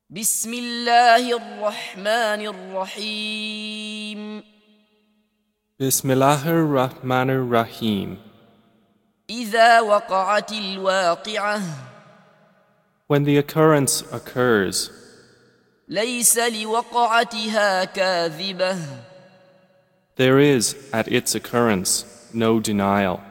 بسم الله الرحمن الرحيم Bismillahir Rahmanir Rahim. إذا وقعت الواقعة When the occurrence occurs, ليس لوقعتها كاذبة there is at its occurrence no denial.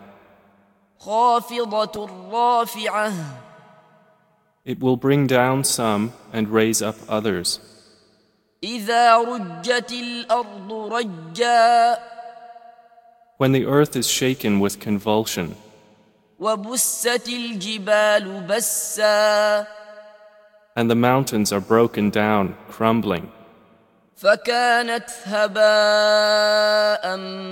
خافضة رافعة It will bring down some and raise up others. إذا رجت الأرض رجا When the earth is shaken with convulsion, وبست الجبال بسا and the mountains are broken down, crumbling, فكانت هباء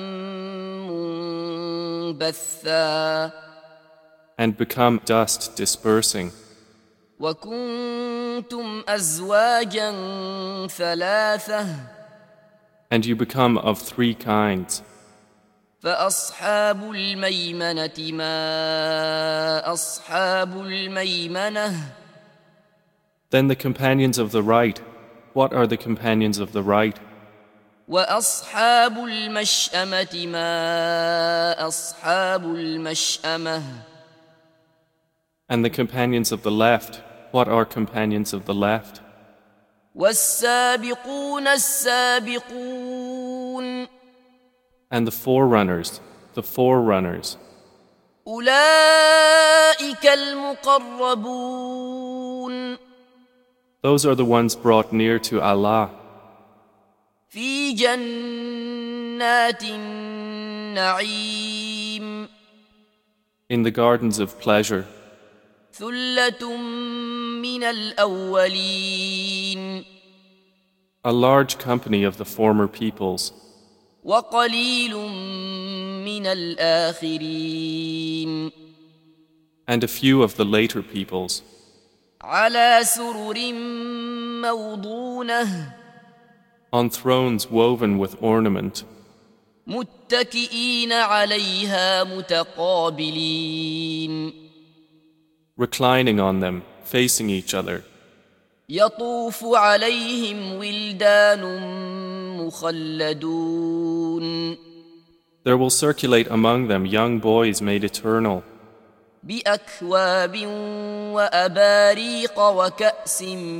منبثا and become dust dispersing, وكنتم أزواجا ثلاثة and you become of three kinds. فأصحاب الميمنة ما أصحاب الميمنة Then the companions of the right, what are the companions of the right? وأصحاب المشأمة ما أصحاب المشأمة And the companions of the left, what are companions of the left? والسابقون السابقون And the forerunners, the forerunners. أولئك المقربون Those are the ones brought near to Allah في جنات النعيم in the gardens of pleasure. ثلة من الأولين A large company of the former peoples, وقليل من الآخرين and a few of the later peoples, على سرر موضونة on thrones woven with ornament, متكئين عليها متقابلين reclining on them, facing each other. يطوف عليهم ولدان مخلدون There will circulate among them young boys made eternal, بأكواب وأباريق وكأس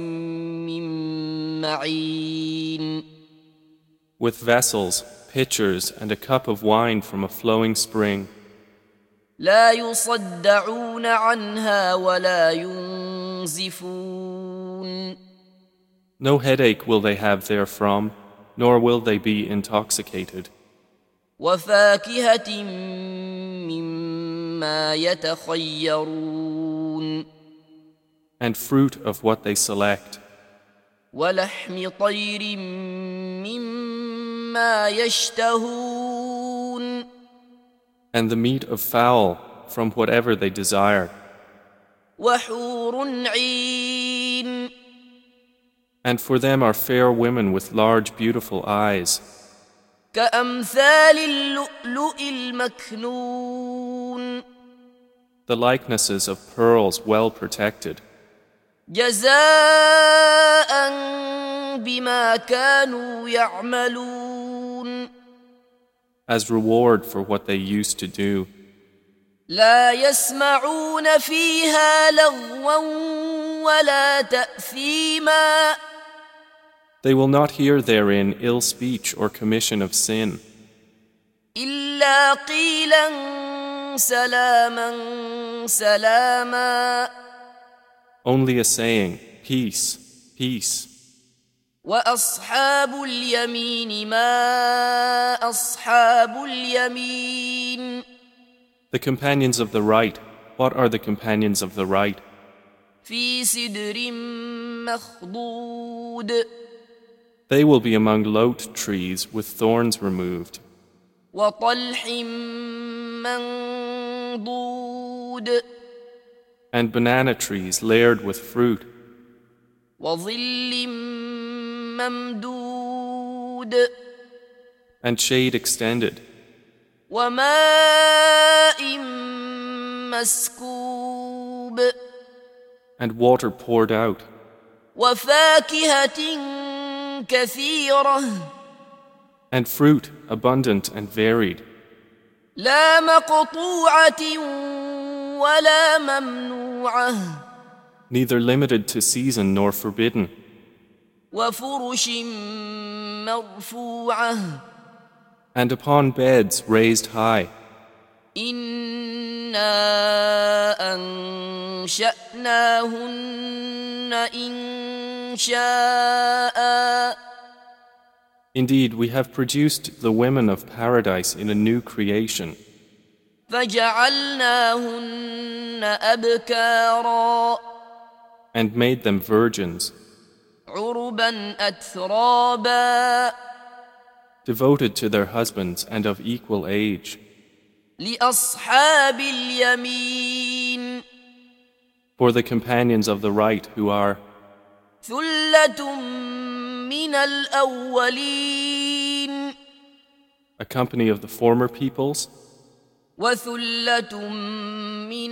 من معين with vessels, pitchers, and a cup of wine from a flowing spring. لا يصدعون عنها ولا ينزفون No headache will they have therefrom, nor will they be intoxicated. وفاكهة مما يتخيرون And fruit of what they select, ولحم طير مما يشتهون and the meat of fowl from whatever they desire, وحور عين and for them are fair women with large beautiful eyes, كأمثال اللؤلؤ المكنون the likenesses of pearls well protected, جزاء بما كانوا يعملون as reward for what they used to do. لا يسمعون فيها لغوا ولا تأثيما They will not hear therein ill speech or commission of sin, إلا قيلا سلاما سلاما only a saying, peace, peace. وأصحاب اليمين ما أصحاب اليمين The companions of the right, what are the companions of the right? في سدر مخضود They will be among lote trees with thorns removed, وطلح منضود and banana trees layered with fruit, وظل ممدود and shade extended, وماء مسكوب and water poured out, وفاكهة كثيرة and fruit abundant and varied, لا مقطوعة ولا ممنوعة neither limited to season nor forbidden, وفرش مرفوعة and upon beds raised high. إنا أنشأناهن إنشاء Indeed, we have produced the women of paradise in a new creation, فجعلناهن أبكارا and made them virgins, عربا أترابا devoted to their husbands and of equal age, لأصحاب اليمين for the companions of the right who are ثلة من الأولين a company of the former peoples وثلة من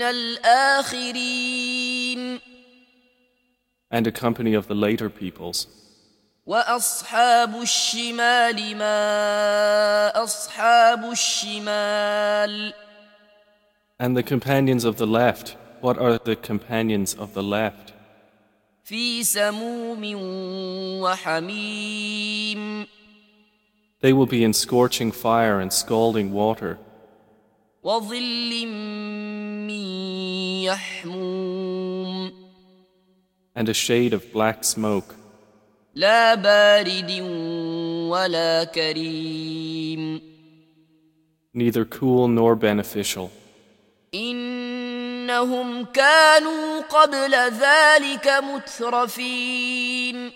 الآخرين and a company of the later peoples. وأصحاب الشمال ما أصحاب الشمال And the companions of the left, what are the companions of the left? في سموم وحميم They will be in scorching fire and scalding water, وظل من يحموم and a shade of black smoke, لا بارد ولا كريم neither cool nor beneficial. إنهم كانوا قبل ذلك مترفين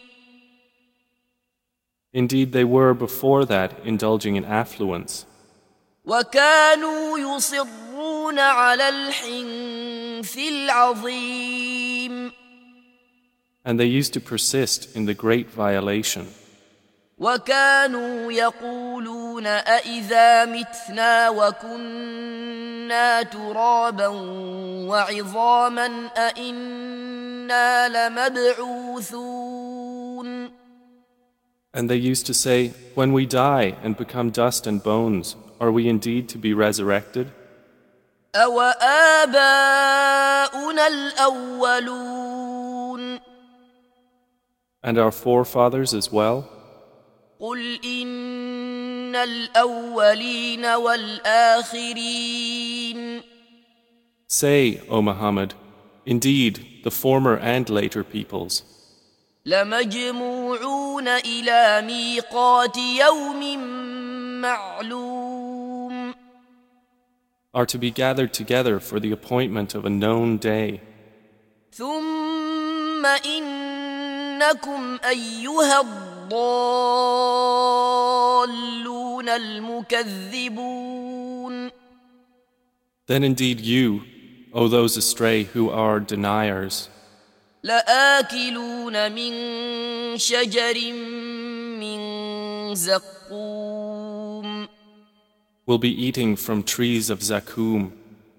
Indeed, they were before that indulging in affluence, وكانوا يصرون على الحنث العظيم and they used to persist in the great violation. وكانوا يقولون أإذا متنا وكنا ترابا وعظاما أإنا لمبعوثون And they used to say, when we die and become dust and bones, are we indeed to be resurrected? أوآباؤنا الأولون And our forefathers as well? قل إن الأولين والآخرين Say, O Muhammad, indeed, the former and later peoples لمجموعون إلى ميقات يوم معلوم are to be gathered together for the appointment of a known day. ثم إنكم أيها الضالون المكذبون Then indeed you, O those astray who are deniers, لآكلون من شجر من زقوم will be eating from trees of zakum,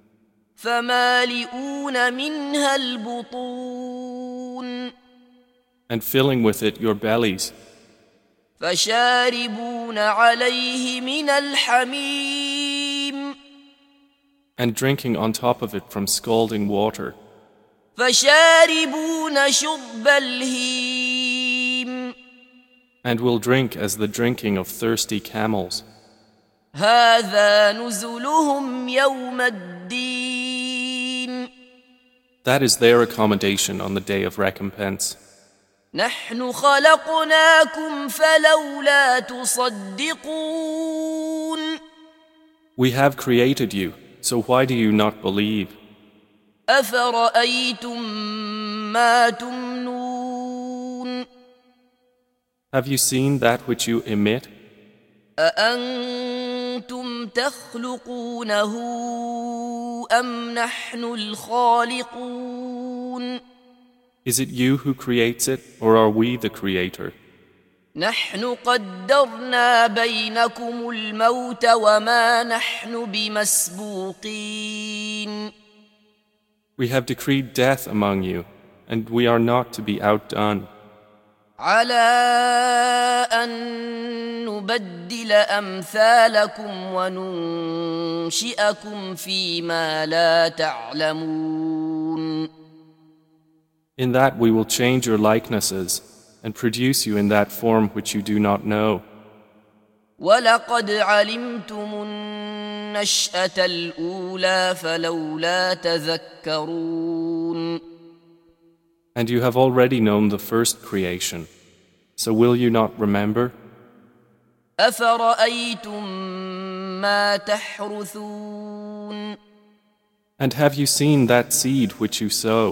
فمالئون منها البطون and filling with it your bellies, فشاربون عليه من الحميم and drinking on top of it from scalding water, فشاربون شرب الهيم and will drink as the drinking of thirsty camels. هذا نزلهم يوم الدين That is their accommodation on the day of recompense. نحن خلقناكم فلولا تصدقون We have created you, so why do you not believe? أفرأيتم ما تمنون Have you seen that which you emit? أأنتم تخلقونه أم نحن الخالقون Is it you who creates it, or are we the creator? نحن قدرنا بينكم الموت وما نحن بمسبوقين We have decreed death among you, and we are not to be outdone. على أن نبدل أمثالكم وننشئكم فيما لا تعلمون. In that we will change your likenesses and produce you in that form which you do not know. ولقد علمتم النشأة الأولى فلولا تذكرون. And you have already known the first creation, so will you not remember? أفرأيتم ما تحرثون. And have you seen that seed which you sow?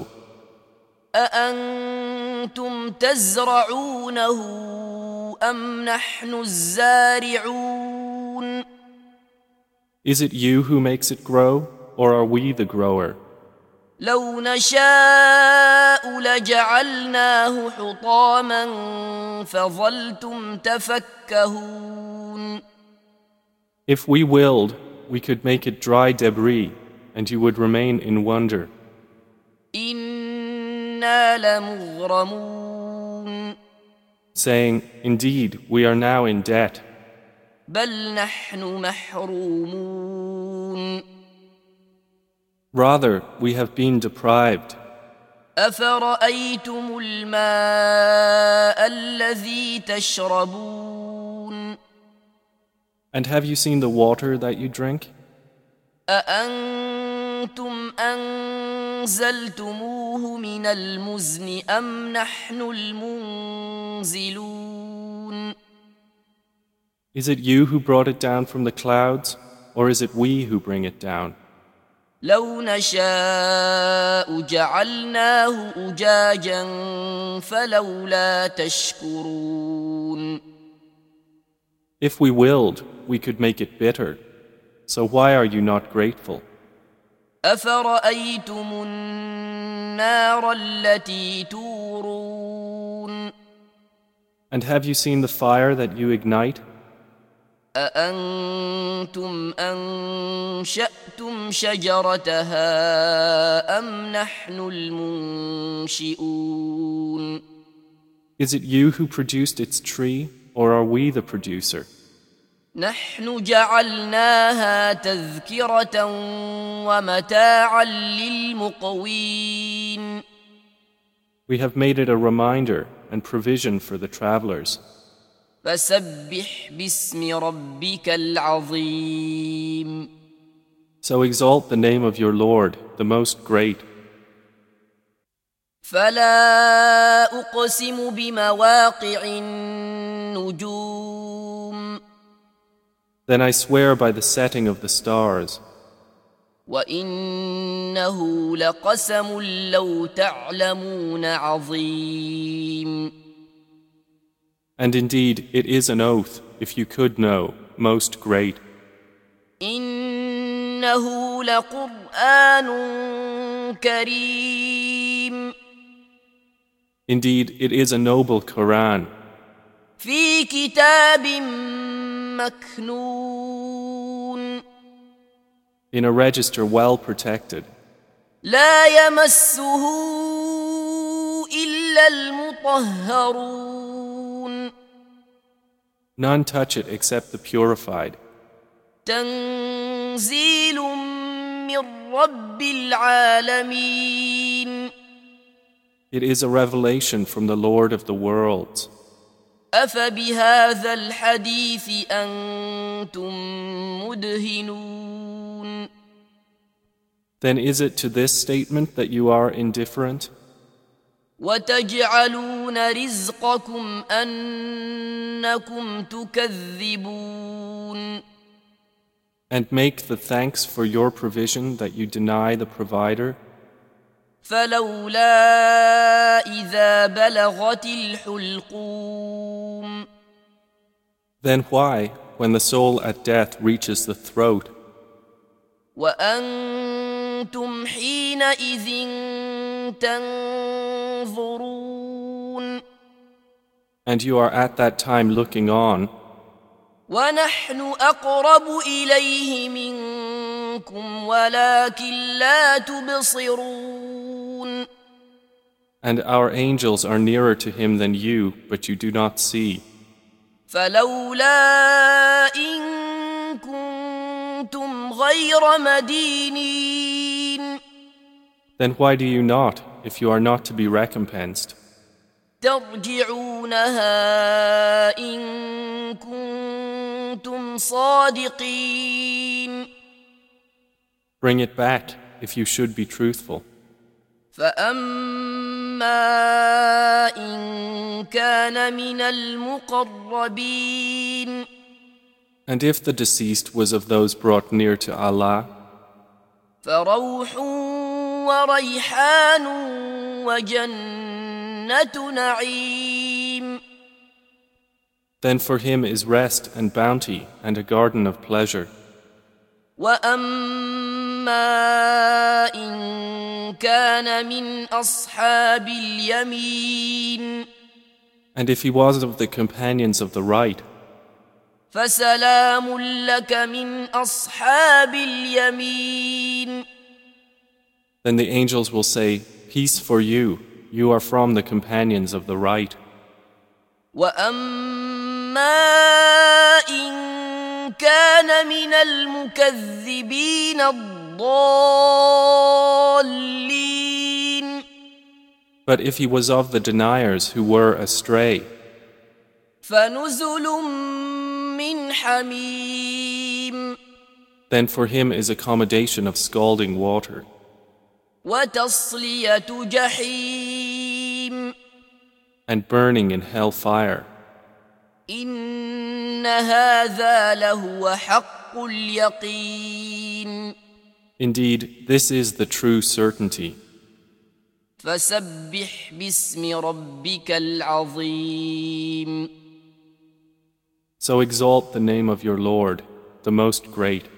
أأنتم تزرعونه أم نحن الزارعون. Is it you who makes it grow, or are we the grower? لو نشاء لجعلناه حطاما فظلتم تفكهون. If we willed, we could make it dry debris, and you would remain in wonder. إنا لمغرمون. Saying, indeed, we are now in debt. بل نحن محرومون. Rather, we have been deprived. أفرأيتم الماء الذي تشربون. And have you seen the water that you drink? أأنتم أنزلتموه من المزن أم نحن المنزلون. Is it you who brought it down from the clouds, or is it we who bring it down? لو نشاء جعلناه أجاجا فلولا تشكرون. If we willed, we could make it bitter. So why are you not grateful? أفرأيتم النار التي تورون. And have you seen the fire that you ignite? أأنتم أنشأتم شجرتها أم نحن المنشئون. Is it you who produced its tree, or are we the producer? نحن جعلناها تذكرة ومتاعا للمقوين. We have made it a reminder and provision for the travelers. فسبح باسم ربك العظيم. So exalt the name of your Lord, the most great. فلا أقسم بمواقع النجوم. Then I swear by the setting of the stars. وإنه لقسم لو تعلمون عظيم. And indeed, it is an oath, if you could know, most great. إنه لقرآن كريم. Indeed, it is a noble Quran. في كتاب مكنون. In a register well protected. لا يمسه إلا المطهرون. None touch it except the purified. تنزيل من رب العالمين. It is a revelation from the Lord of the worlds. أفبهذا الحديث أنتم مدهنون. Then is it to this statement that you are indifferent? وتجعلون رزقكم أنكم تكذبون. And make the thanks for your provision that you deny the provider? فلولا إذا بلغت الحلقوم. Then why, when the soul at death reaches the throat, وأنتم حينئذ تنظرون. and you are at that time looking on, ونحن أقرب إليه منكم ولكن لا تبصرون. And our angels are nearer to him than you, but you do not see. فلولا إن كنتم غير مدينين Then why do you not, if you are not to be recompensed? ترجعونها إن كنتم صادقين Bring it back, if you should be truthful. فأما إن كان من المقربين And if the deceased was of those brought near to Allah, فروح وريحان وجنة نعيم then for him is rest and bounty and a garden of pleasure. وأما إن كان من أصحاب اليمين And if he was of the companions of the right, فسلام لك من أصحاب اليمين then the angels will say, Peace for you, you are from the companions of the right. وأما إن كان من المكذبين الضالين But if he was of the deniers who were astray, فنزل من حميم then for him is accommodation of scalding water, وتصلية جحيم and burning in hell fire. إن هذا لهو حق اليقين Indeed, this is the true certainty. فسبح باسم ربك العظيم So exalt the name of your Lord, the most great.